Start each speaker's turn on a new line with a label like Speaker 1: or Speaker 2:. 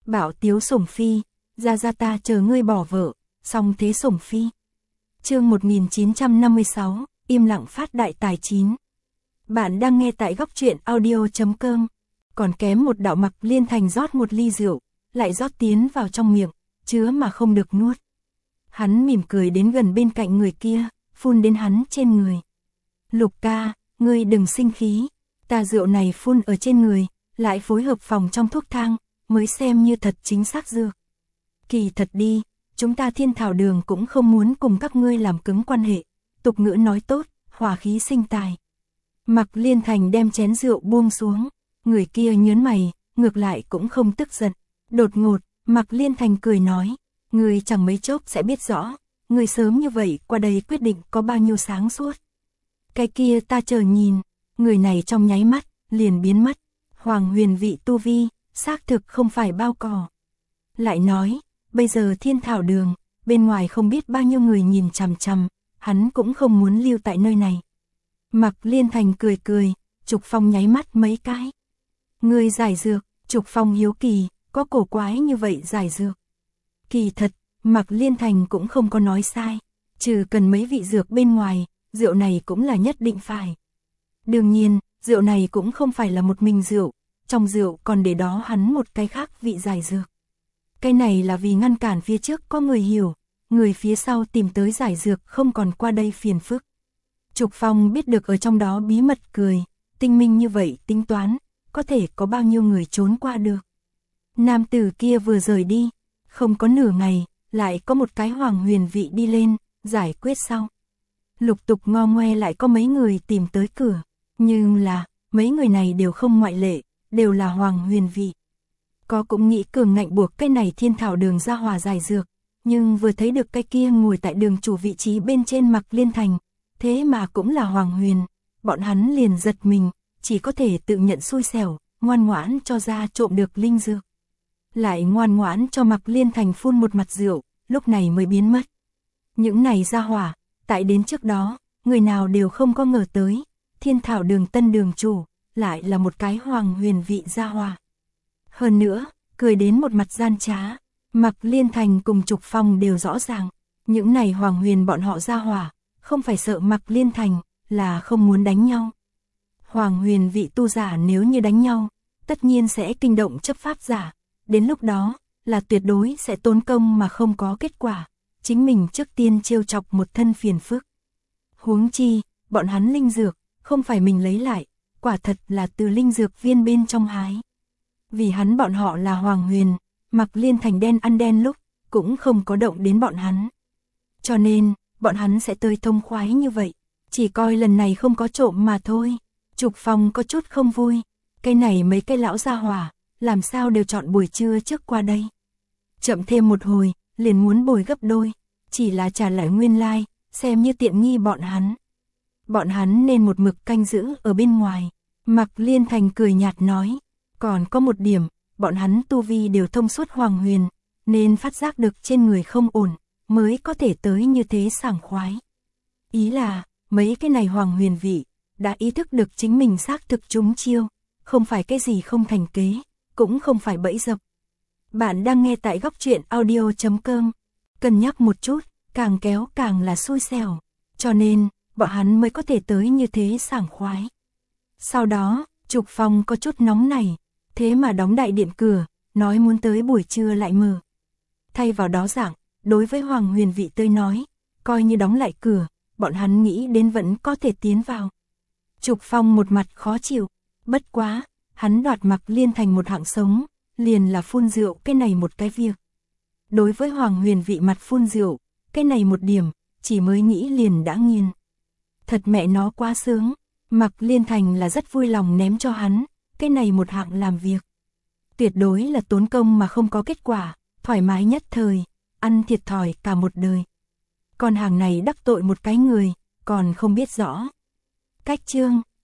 Speaker 1: Bảo Tiếu Sủng Phi, ra ta chờ ngươi bỏ vợ, xong thế Sủng Phi. Chương 1956, im lặng phát đại tài 9. Bạn đang nghe tại góc truyện audio.com. Còn kém một đạo Mặc Liên Thành rót một ly rượu, lại rót tiến vào trong miệng, chứa mà không được nuốt. Hắn mỉm cười đến gần bên cạnh người kia, phun đến hắn trên người. Lục ca, ngươi đừng sinh khí, ta rượu này phun ở trên người, lại phối hợp phòng trong thuốc thang, mới xem như thật chính xác dược. Kỳ thật đi, chúng ta Thiên Thảo Đường cũng không muốn cùng các ngươi làm cứng quan hệ, tục ngữ nói tốt, hòa khí sinh tài. Mặc Liên Thành đem chén rượu buông xuống, người kia nhớn mày, ngược lại cũng không tức giận. Đột ngột, Mặc Liên Thành cười nói, ngươi chẳng mấy chốc sẽ biết rõ, ngươi sớm như vậy qua đây quyết định có bao nhiêu sáng suốt. Cái kia ta chờ nhìn, người này trong nháy mắt, liền biến mất. Hoàng huyền vị tu vi, xác thực không phải bao cò. Lại nói, bây giờ Thiên Thảo Đường, bên ngoài không biết bao nhiêu người nhìn chằm chằm, hắn cũng không muốn lưu tại nơi này. Mặc Liên Thành cười cười, Trục Phong nháy mắt mấy cái. Người giải dược, Trục Phong hiếu kỳ, có cổ quái như vậy giải dược. Kỳ thật, Mặc Liên Thành cũng không có nói sai, trừ cần mấy vị dược bên ngoài, rượu này cũng là nhất định phải. Đương nhiên, rượu này cũng không phải là một mình rượu, trong rượu còn để đó hắn một cái khác vị giải dược. Cái này là vì ngăn cản phía trước có người hiểu, người phía sau tìm tới giải dược không còn qua đây phiền phức. Trục Phong biết được ở trong đó bí mật cười, tinh minh như vậy tính toán, có thể có bao nhiêu người trốn qua được. Nam tử kia vừa rời đi, không có nửa ngày, lại có một cái hoàng huyền vị đi lên, giải quyết sau. Lục tục ngo ngoe lại có mấy người tìm tới cửa, nhưng là, mấy người này đều không ngoại lệ, đều là hoàng huyền vị. Có cũng nghĩ cường ngạnh buộc cái này Thiên Thảo Đường ra hòa giải dược, nhưng vừa thấy được cái kia ngồi tại đường chủ vị trí bên trên Mặc Liên Thành, thế mà cũng là hoàng huyền, bọn hắn liền giật mình, chỉ có thể tự nhận xui xẻo, ngoan ngoãn cho ra trộm được linh dược. Lại ngoan ngoãn cho Mặc Liên Thành phun một mặt rượu, lúc này mới biến mất. Những này ra hỏa, tại đến trước đó, người nào đều không có ngờ tới, Thiên Thảo Đường tân đường chủ, lại là một cái hoàng huyền vị gia hỏa. Hơn nữa, cười đến một mặt gian trá, Mặc Liên Thành cùng Trục Phong đều rõ ràng, những này hoàng huyền bọn họ gia hỏa, không phải sợ Mặc Liên Thành, là không muốn đánh nhau. Hoàng huyền vị tu giả nếu như đánh nhau, tất nhiên sẽ kinh động chấp pháp giả, đến lúc đó, là tuyệt đối sẽ tốn công mà không có kết quả, chính mình trước tiên trêu chọc một thân phiền phức. Huống chi, bọn hắn linh dược, không phải mình lấy lại, quả thật là từ linh dược viên bên trong hái. Vì hắn bọn họ là hoàng huyền, Mặc Liên Thành đen ăn đen lúc, cũng không có động đến bọn hắn. Cho nên, bọn hắn sẽ tươi thông khoái như vậy, chỉ coi lần này không có trộm mà thôi. Trục Phong có chút không vui, cái này mấy cái lão gia hỏa, làm sao đều chọn buổi trưa trước qua đây. Chậm thêm một hồi, liền muốn bồi gấp đôi, chỉ là trả lại nguyên lai, xem như tiện nghi bọn hắn. Bọn hắn nên một mực canh giữ ở bên ngoài. Mặc Liên Thành cười nhạt nói, còn có một điểm, bọn hắn tu vi đều thông suốt hoàng huyền, nên phát giác được trên người không ổn, mới có thể tới như thế sảng khoái. Ý là, mấy cái này hoàng huyền vị, đã ý thức được chính mình xác thực trúng chiêu, không phải cái gì không thành kế, cũng không phải bẫy dập. Bạn đang nghe tại góc truyện audio.com, cân nhắc một chút, càng kéo càng là xui xẻo, cho nên, bọn hắn mới có thể tới như thế sảng khoái. Sau đó, Trục Phong có chút nóng này, thế mà đóng đại điện cửa, nói muốn tới buổi trưa lại mở. Thay vào đó dạng, đối với hoàng huyền vị tới nói, coi như đóng lại cửa, bọn hắn nghĩ đến vẫn có thể tiến vào. Trục Phong một mặt khó chịu, bất quá, hắn đoạt Mặc Liên Thành một hạng sống, liền là phun rượu cái này một cái việc. Đối với hoàng huyền vị mặt phun rượu, cái này một điểm, chỉ mới nghĩ liền đã nghiền. Thật mẹ nó quá sướng, Mặc Liên Thành là rất vui lòng ném cho hắn, cái này một hạng làm việc. Tuyệt đối là tốn công mà không có kết quả, thoải mái nhất thời, ăn thiệt thòi cả một đời. Còn hàng này đắc tội một cái người, còn không biết rõ. Cách chương